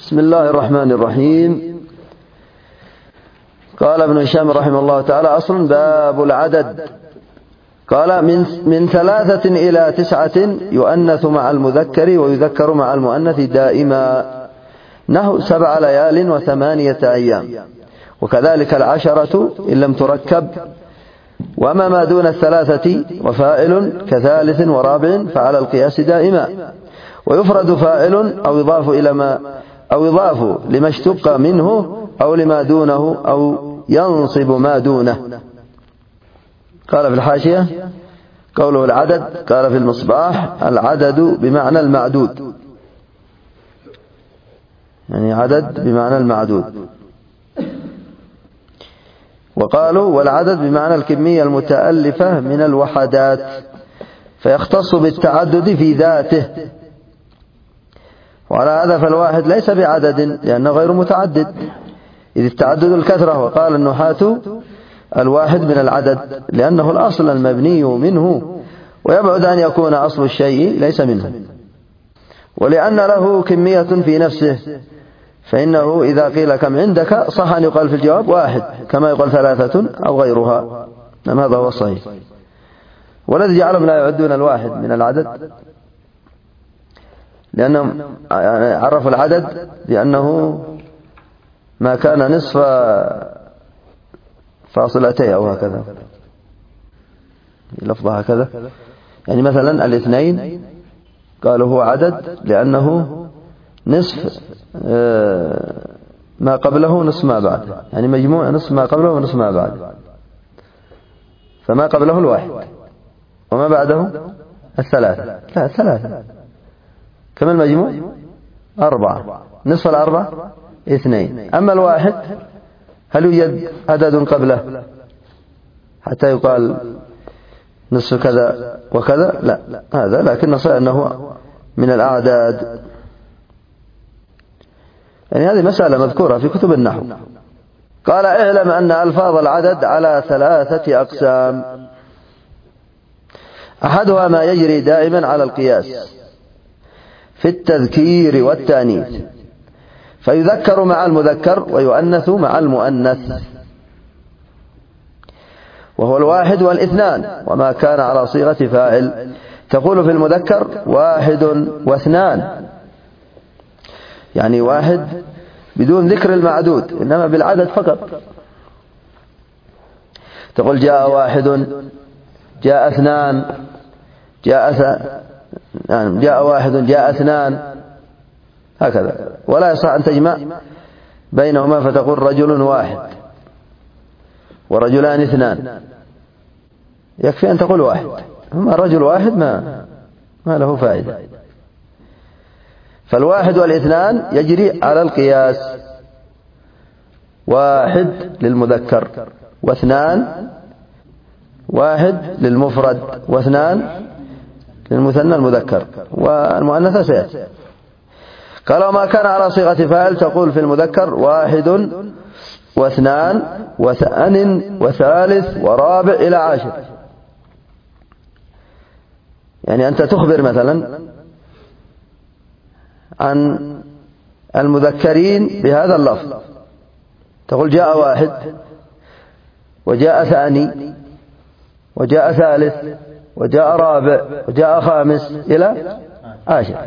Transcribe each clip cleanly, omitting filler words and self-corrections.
بسم الله الرحمن الرحيم. قال ابن هشام رحمه الله تعالى: أصل باب العدد. قال: من 3 إلى 9 يؤنث مع المذكر ويذكر مع المؤنث دائما، نحو 7 ليال و8 أيام، وكذلك 10 إن لم تركب. وأما ما دون 3 وفائل كثالث ورابع فعلى القياس دائما، ويفرد فائل أو يضاف لما اشتق منه أو لما دونه أو ينصب ما دونه. قال في الحاشية: قوله العدد، قال في المصباح: العدد بمعنى المعدود، يعني عدد بمعنى المعدود. وقالوا: والعدد بمعنى الكمية المتألفة من الوحدات، فيختص بالتعدد في ذاته. وعلى هذا فالواحد ليس بعدد لأنه غير متعدد، إذ التعدد الكثرة. وقال النحاة: الواحد من العدد لأنه الأصل المبني منه، ويبعد أن يكون أصل الشيء ليس منه. ولأن له كمية في نفسه، فإنه إذا قيل كم عندك صح أن يقال في الجواب 1 كما يقال 3 أو غيرها. هذا هو الصحيح. والذي جعلهم لا يعدون الواحد من العدد لأنهم عرفوا العدد لأنه ما كان نصف فاصلتين أو هكذا، لفظها هكذا. يعني مثلا 2 قالوا هو عدد لأنه نصف ما قبله نصف ما بعد، يعني مجموع نصف ما قبله ونصف ما بعد، فما قبله 1 وما بعده 3. لا 3 كم المجموع 4، نصف 4 2. أما 1 هل يوجد عدد قبله حتى يقال نصف كذا وكذا؟ لا، هذا لكن نصير أنه من الأعداد. يعني هذه مسألة مذكورة في كتب النحو. قال: اعلم أن ألفاظ العدد على 3 أقسام: أحدها ما يجري دائما على القياس في التذكير والتأنيث، فيذكر مع المذكر ويؤنث مع المؤنث، وهو 1 و2 وما كان على صيغة فاعل. تقول في المذكر 1 و2، يعني 1 بدون ذكر المعدود إنما بالعدد فقط. تقول جاء 1، جاء 2، جاء 1، جاء 2، هكذا. ولا يصح أن تجمع بينهما فتقول رجل 1 ورجلان 2، يكفي أن تقول 1. أما رجل 1 ما له فائدة. فال1 وال2 يجري على القياس، 1 للمذكر و2، 1 للمفرد و2 للمثنى المذكر، والمؤنث سيأتي. قال: وما كان على صيغة فاعل تقول في المذكر 1 و2 وثان وثالث ورابع إلى 10. يعني أنت تخبر مثلا عن المذكرين بهذا اللفظ، تقول جاء 1 وجاء 2 وجاء 3 وجاء 4 وجاء 5 إلى 10.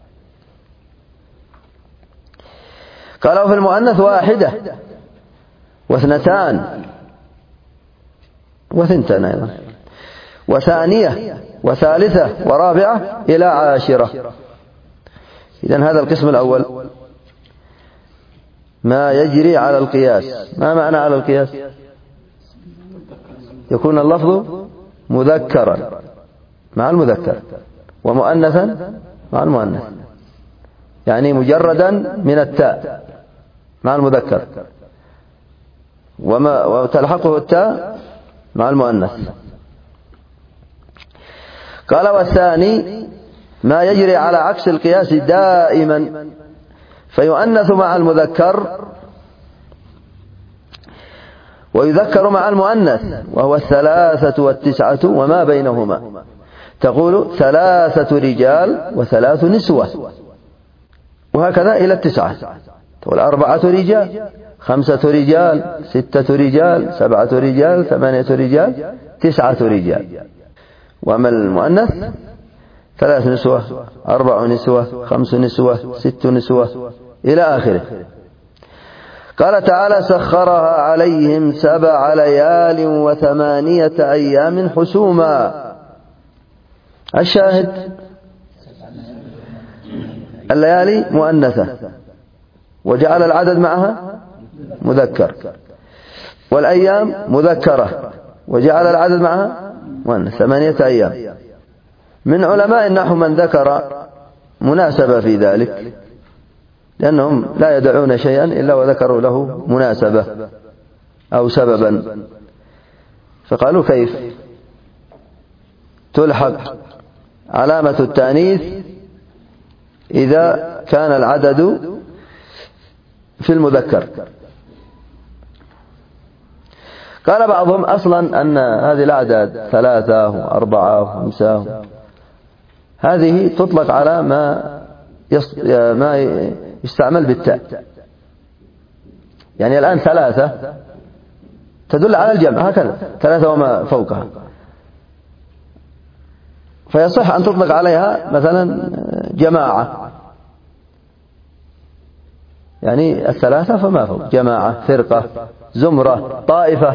قالوا في المؤنث 1 و2 و2 أيضا وثانية وثالثة ورابعة إلى 10. إذن هذا القسم الأول ما يجري على القياس. ما معنى على القياس؟ يكون اللفظ مذكرا مع المذكر ومؤنثا مع المؤنث، يعني مجردا من التاء مع المذكر وتلحقه التاء مع المؤنث. قال: والثاني ما يجري على عكس القياس دائما، فيؤنث مع المذكر ويذكر مع المؤنث، وهو 3 و9 وما بينهما. تقول 3 رجال و3 نسوة، وهكذا إلى 9. تقول 4 رجال، 5 رجال، 6 رجال، 7 رجال، 8 رجال، 9 رجال. وأما المؤنث 3 نسوة، 4 نسوة، 5 نسوة، 6 نسوة إلى آخره. قال تعالى: سخرها عليهم 7 ليال و8 أيام حسوما. الشاهد: الليالي مؤنثة وجعل العدد معها مذكر، والأيام مذكرة وجعل العدد معها مؤنث، 8 أيام. من علماء النحو من ذكر مناسبة في ذلك، لأنهم لا يدعون شيئا إلا وذكروا له مناسبة أو سببا، فقالوا: كيف تلحق علامة التأنيث إذا كان العدد في المذكر؟ قال بعضهم: أصلا أن هذه الأعداد 3 و4 و5 هذه تطلق على ما يستعمل بالتاء. يعني الآن 3 تدل على الجمع، هكذا 3 وما فوقها، فيصح أن تطلق عليها مثلا جماعة، يعني 3 فما فوق، جماعة، فرقة، زمرة، طائفة،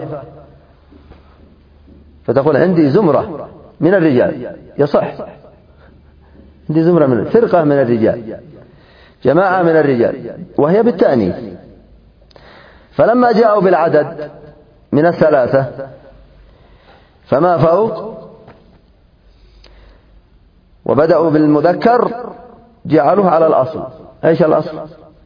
فتقول: عندي زمرة من الرجال، يصح، عندي زمرة من فرقة من الرجال، جماعة من الرجال، وهي بالتأنيث. فلما جاءوا بالعدد من 3 فما فوق وبدأوا بالمذكر جعلوه على الأصل. ايش الأصل؟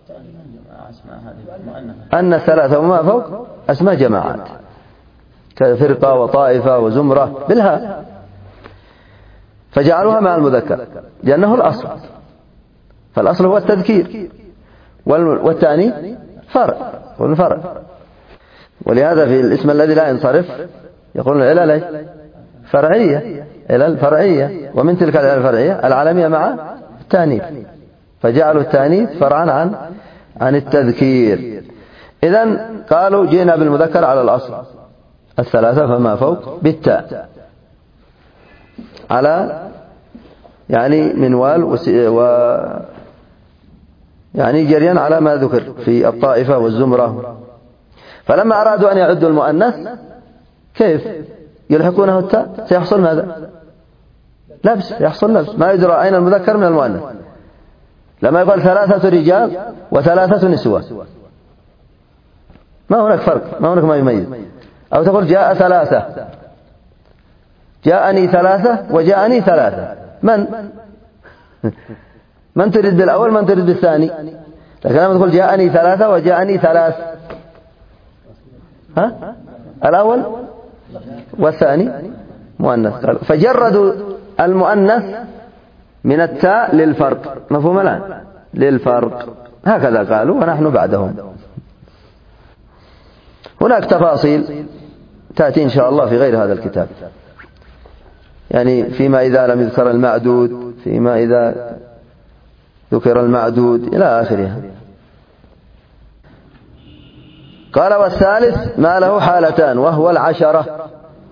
أن 3 وما فوق أسماء جماعات، كفرقة وطائفة وزمرة بالها، فجعلوها مع المذكر لأنه الأصل، فالأصل هو التذكير، والثاني فرع. ولهذا في الاسم الذي لا ينصرف يقولون العلل فرعية، علل فرعية، ومن تلك العلل الفرعية العالمية مع التانيث، فجعلوا التانيث فرعا عن التذكير. إذن قالوا: جئنا بالمذكر على الأصل، 3 فما فوق بالتاء، على يعني منوال يعني جريا على ما ذكر في الطائفة والزمرة. فلما أرادوا أن يعدوا المؤنث كيف يلحقونه التاء؟ سيحصل ماذا؟ لبس، يحصل لبس، ما يدرى أين المذكر من المؤنث. لما يقول 3 رجال و3 نسوة، ما هناك فرق، ما هناك ما يميز. أو تقول: جاء 3، جاءني 3 وجاءني 3، من تريد بالأول، من تريد بالثاني؟ لكن لما تقول: جاءني 3 وجاءني 3، الأول والثاني مؤنث. فجردوا المؤنث من التاء للفرق، مفهوم الآن؟ للفرق، هكذا قالوا، ونحن بعدهم. هناك تفاصيل تأتي إن شاء الله في غير هذا الكتاب، يعني فيما إذا لم يذكر المعدود، فيما إذا ذكر المعدود، إلى آخرها. قال: والثالث ما له حالتان، وهو 10.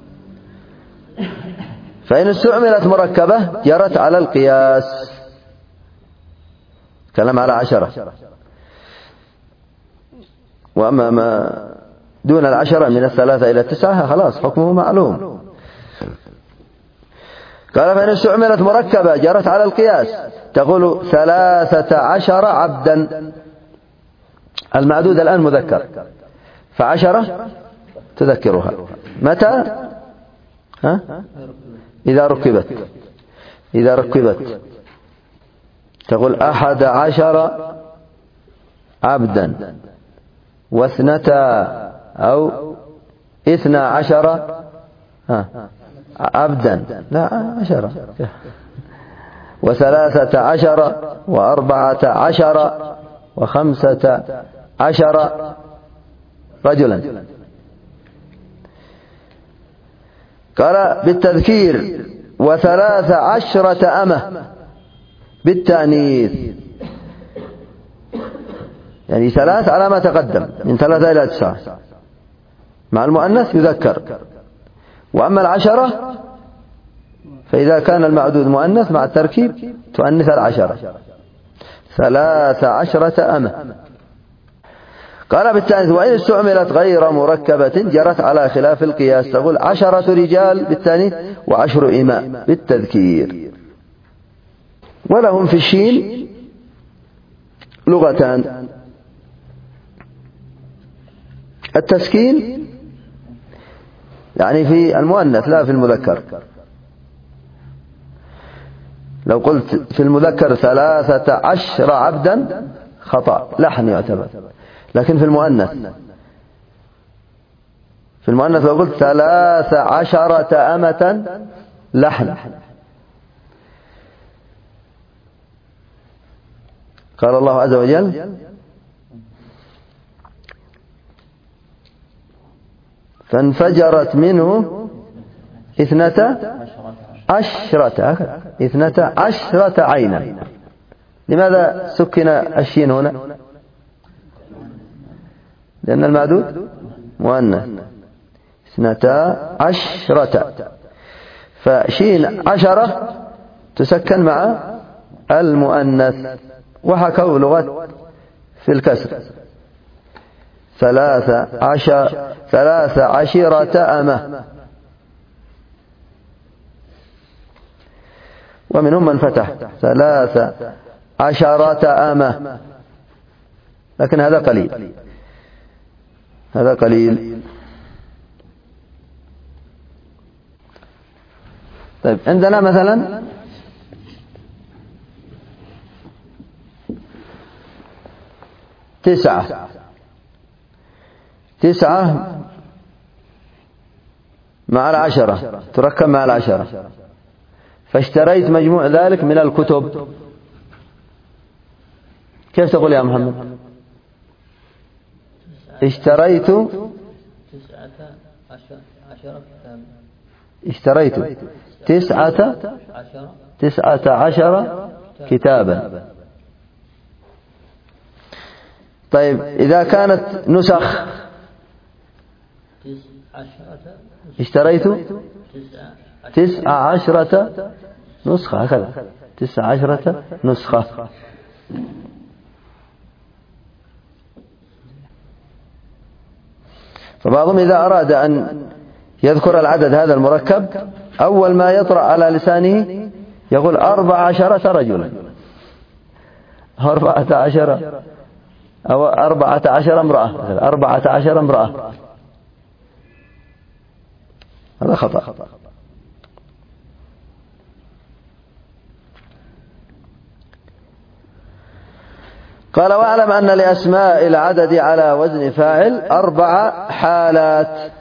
فإن استعملت مركبة جرت على القياس، كلام على 10. وأما ما دون 10 من 3 إلى 9 خلاص حكمه معلوم. قال: فإن استعملت مركبة جرت على القياس، تقول 13 عبدا. المعدود الآن مذكر، ف10 تذكرها متى؟ إذا ركبت تقول 11 عبدا، و2 أو 12 عبدا، لا 10، و13 و14 و15 رجلا. قال: بالتذكير، و13 أمة بالتأنيث. يعني 3 على ما تقدم من 3 إلى 9 مع المؤنث يذكر. وأما 10 فإذا كان المعدود مؤنث مع التركيب تؤنث 10 13 أمة. قال بالتأنيث وإن استعملت غير مركبة جرت على خلاف القياس، تقول 10 رجال بالتأنيث و10 إماء بالتذكير. ولهم في الشين لغتان: التسكين يعني في المؤنث لا في المذكر. لو قلت في المذكر 13 عبدا خطأ لحن يعتبر، لكن في المؤنث لو قلت 13 أمة لحن. قال الله عز وجل: فانفجرت منه 12 عينا. لماذا سكن الشين هنا؟ لأن المعدود مؤنث 12، فشين 10 تسكن مع المؤنث. وحكوا لغة في الكسر 13 أمة، ومنهم من فتح 13 أمة، لكن هذا قليل. طيب عندنا مثلا 9 مع 10 تركب مع 10، فاشتريت مجموع ذلك من الكتب. كيف تقول يا محمد؟ اشتريت 19 كتابا. طيب إذا كانت نسخ اشتريت 19 نسخة، هكذا 19 نسخة. فبعضهم إذا أراد أن يذكر العدد هذا المركب أول ما يطرأ على لسانه يقول 14 رجلا، 14 أو 14 امرأة، 14 امرأة، هذا خطأ. قال: واعلم أن لأسماء العدد على وزن فاعل 4 حالات.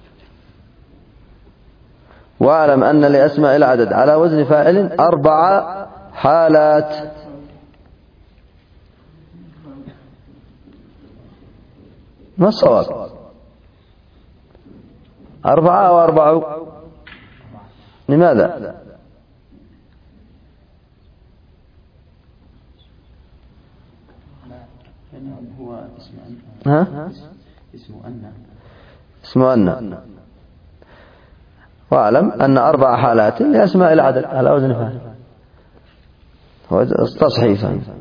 واعلم أن لأسماء العدد على وزن فاعل 4 حالات. ما الصواب؟ 4 أو 4؟ لماذا؟ هو اسم أن. واعلم أن 4 حالات لأسماء العدد على وزن فاعل، هو استصحيف.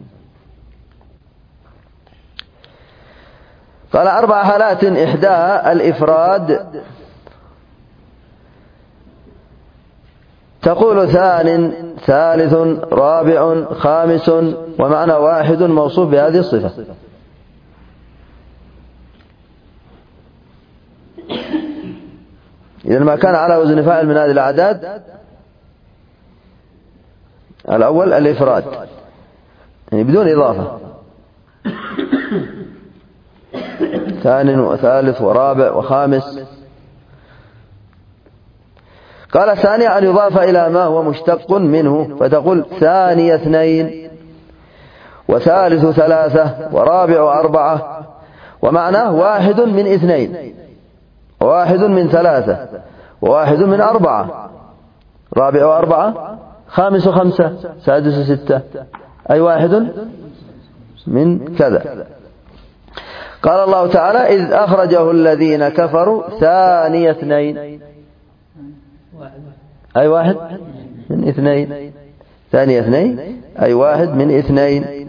قال: 4 حالات إحداها الإفراد، تقول ثان، ثالث، رابع، خامس، ومعنى واحد موصوف بهذه الصفة. إذا ما كان على وزن فاعل من هذه الأعداد، الأول الإفراد يعني بدون إضافة، ثان وثالث ورابع وخامس. قال: الثاني أن يضاف إلى ما هو مشتق منه، فتقول ثاني 2 وثالث 3 ورابع 4، ومعناه واحد من 2 وواحد من 3 وواحد من 4، رابع 4، خامس 5، سادس 6، أي واحد من كذا. قال الله تعالى إذ أخرجه الذين كفروا ثاني اثنين، أي واحد من اثنين، ثاني اثنين أي واحد من اثنين،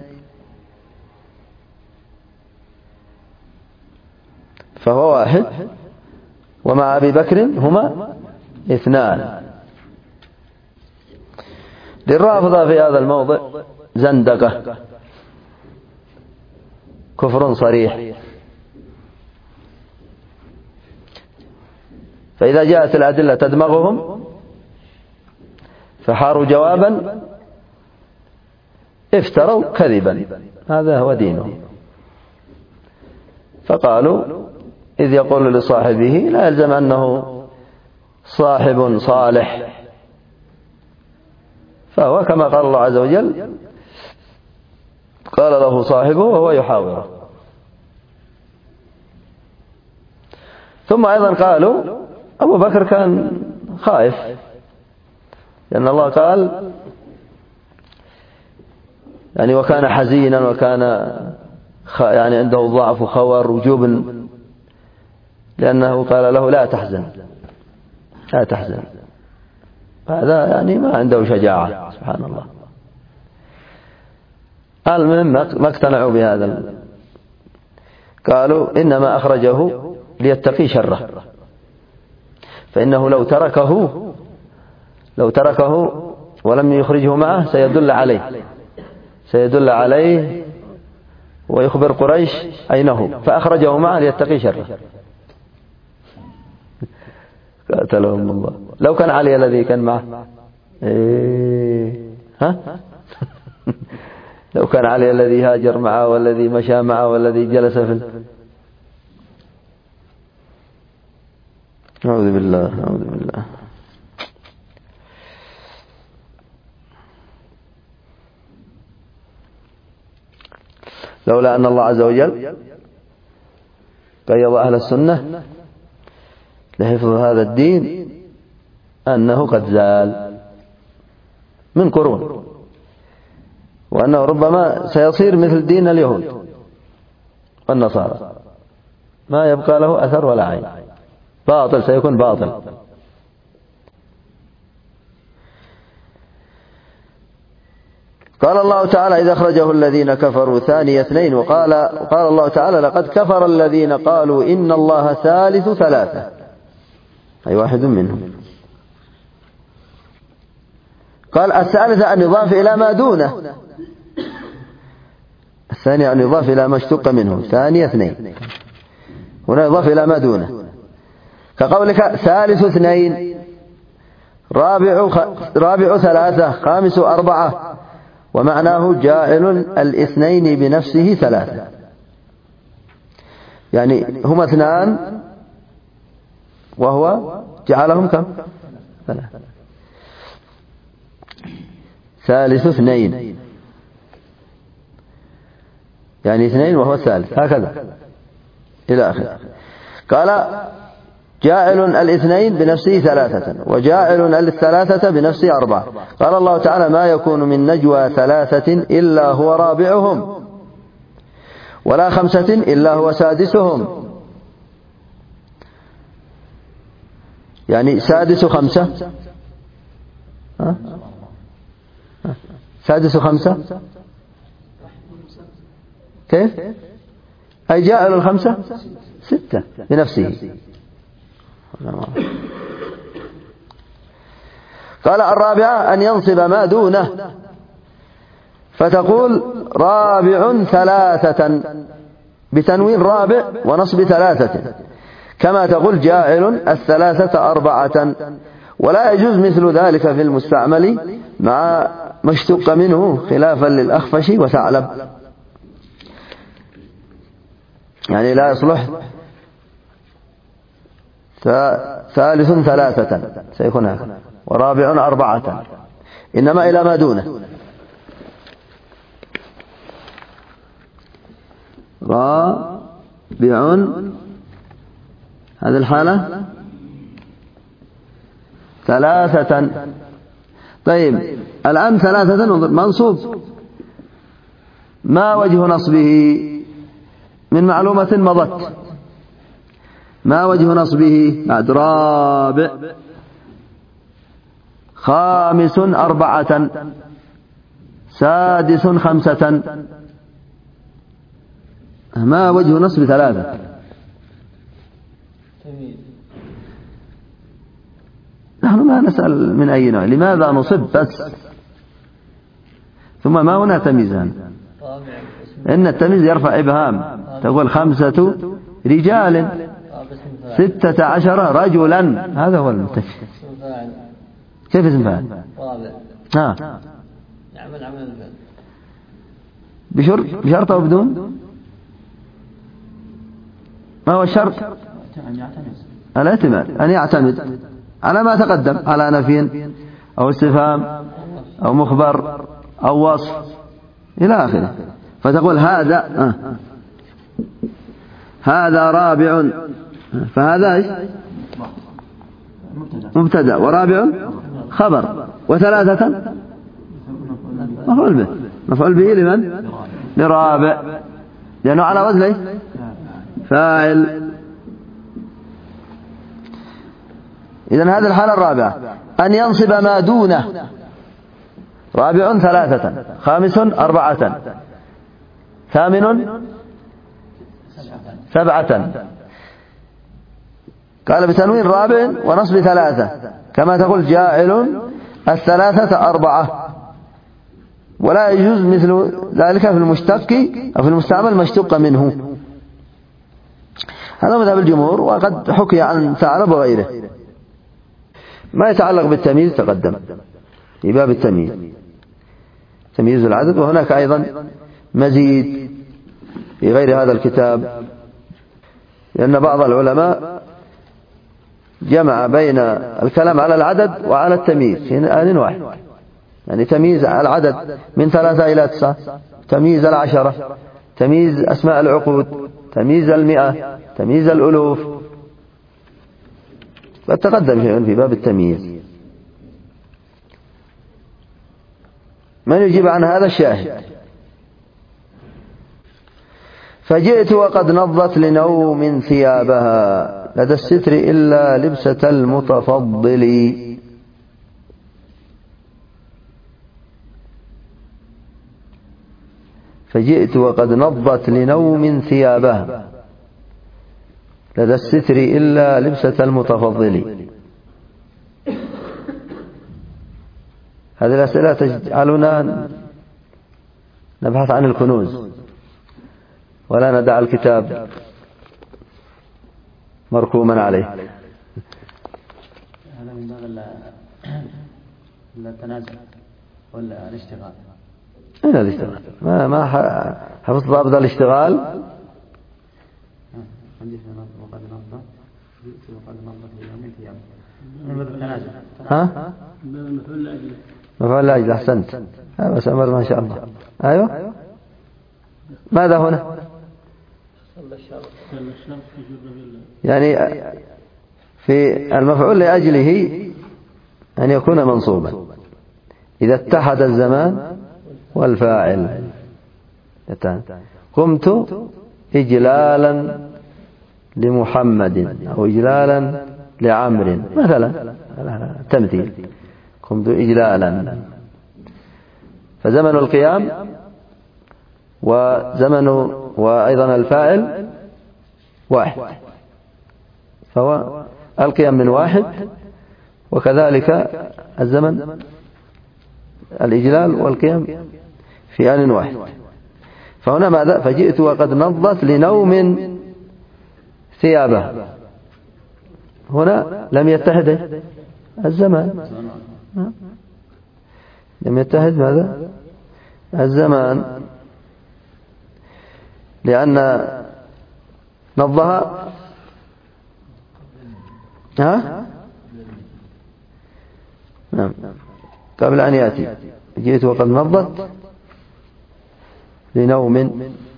فهو واحد، ومع أبي بكر هما اثنان. للرافضة في هذا الموضع زندقة، كفر صريح. فإذا جاءت الأدلة تدمغهم فحاروا جوابا افتروا كذبا، هذا هو دينهم. فقالوا إذ يقول لصاحبه لا يلزم أنه صاحب صالح، فهو كما قال الله عز وجل قال له صاحبه وهو يحاوره. ثم أيضا قالوا أبو بكر كان خائف، لأن الله قال يعني وكان حزينا وكان يعني عنده ضعف وخور وجوب، لأنه قال له لا تحزن لا تحزن، هذا يعني ما عنده شجاعة سبحان الله. المهم ما اقتنعوا بهذا، قالوا إنما أخرجه ليتقي شره، فإنه لو تركه ولم يخرجه معه سيدل عليه ويخبر قريش أين هو، فأخرجه معه ليتقي شره. قاتلهم الله. لو كان علي الذي كان معه لو كان علي الذي هاجر معه والذي مشى معه والذي جلس في أعوذ بالله. لولا أن الله عز وجل قيض أهل السنة لحفظ هذا الدين أنه قد زال من قرون، وأنه ربما سيصير مثل دين اليهود والنصارى، ما يبقى له أثر ولا عين، باطل سيكون باطل. قال الله تعالى إذا أخرجه الذين كفروا ثاني اثنين، وقال الله تعالى لقد كفر الذين قالوا إن الله ثالث ثلاثة، أي واحد منهم. قال الثالثة أن يضاف إلى ما دونه، الثاني أن يضاف إلى ما اشتق منه، ثاني اثنين، هنا يضاف إلى ما دونه، كقولك ثالث اثنين، رابع ثلاثة، خامس أربعة، ومعناه جاعل الاثنين بنفسه ثلاثة، يعني هما اثنان وهو جعلهم كم؟ ثلاثة. ثالث اثنين يعني اثنين وهو الثالث، هكذا إلى آخره. قال جاعل الاثنين بنفسه ثلاثة، وجاعل الثلاثة بنفسه أربعة. قال الله تعالى ما يكون من نجوى ثلاثة إلا هو رابعهم، ولا خمسة إلا هو سادسهم، يعني سادس خمسة، سادس خمسة كيف؟ أي جاعل الخمسة ستة بنفسه. قال الرابعة أن ينصب ما دونه، فتقول رابع ثلاثة بتنوين رابع ونصب ثلاثة، كما تقول جاعل الثلاثة أربعة، ولا يجوز مثل ذلك في المستعمل مع ما اشتق منه، خلافا للأخفش وثعلب، يعني لا يصلح ثالث ثلاثة سيكون هكذا، ورابع أربعة، إنما إلى ما دونه. رابع هذه الحالة ثلاثة. طيب الآن ثلاثة منصوب، ما وجه نصبه من معلومة مضت. ما وجه نصبه؟ بعد رابع. خامس 4. سادس 5. ما وجه نصب 3؟ نحن ما نسأل من أي نوع، لماذا نصب بس، ثم ما هنا تمييزان. إن التمييز يرفع إبهام، تقول 5 رجال، 16 رجلا، هذا هو المتفق. كيف اسم فاعل؟ يعمل عمل الفعل بشرط أو بدون؟ ما هو الشرط؟ الاعتماد، أن يعتمد على ما تقدم، على نفي أو استفهام أو مخبر أو وصف إلى آخره. فتقول هذا رابع، فهذا مبتدأ، ورابع خبر، وثلاثة مفعول به لمن؟ لرابع، لأنه على وزن فاعل. إذن هذه الحالة الرابعة، أن ينصب ما دونه. رابع 3، خامس 4، ثامن 7. قال بتنوين رابع ونصب 3، كما تقول جاعل 3 4. ولا يجوز مثل ذلك في المشتق أو في المستعمل ما اشتق منه. هذا مذهب الجمهور، وقد حكي عن ثعلب وغيره. ما يتعلق بالتمييز تقدم في باب التمييز، تمييز العدد. وهناك أيضا مزيد في غير هذا الكتاب، لأن بعض العلماء جمع بين الكلام على العدد وعلى التمييز في آن واحد، يعني تمييز العدد من 3 إلى 9، تمييز 10، تمييز أسماء العقود، تمييز 100، تمييز الألوف. فتقدم شيء في باب التمييز. من يجيب عن هذا الشاهد؟ فجئت وقد نضت لنوم ثيابها لدى الستر إلا لبسة المتفضل. فجئت وقد نضت لنوم ثيابها لدى الستر إلا لبسة المتفضل. هذه الأسئلة تجعلنا نبحث عن الكنوز ولا ندع الكتاب مركوما عليه. هذا من باب التنازل ولا الاشتغال؟ أين الاشتغال؟ ما حفظت ضابط الاشتغال. وقد نضت ليوم ثيابها. ها؟ مفعول لأجل. أحسنت، بس أمر ما شاء الله. أيوة. ماذا هنا؟ يعني في المفعول لأجله أن يكون منصوبا إذا اتحد الزمان والفاعل. قمت إجلالا لمحمد أو إجلالا لعمر مثلا، تمثيل. قمت إجلالا، فزمن القيام وزمن وأيضا الفاعل واحد، فهو القيام من واحد، وكذلك الزمن الإجلال والقيام في آن واحد. فهنا ماذا؟ فجئت وقد نضت لنوم ثيابه. هنا لم يتحد الزمان، لم يتحد ماذا؟ الزمان، لأن نضها نعم قبل أن يأتي. جئت وقد نضت لنوم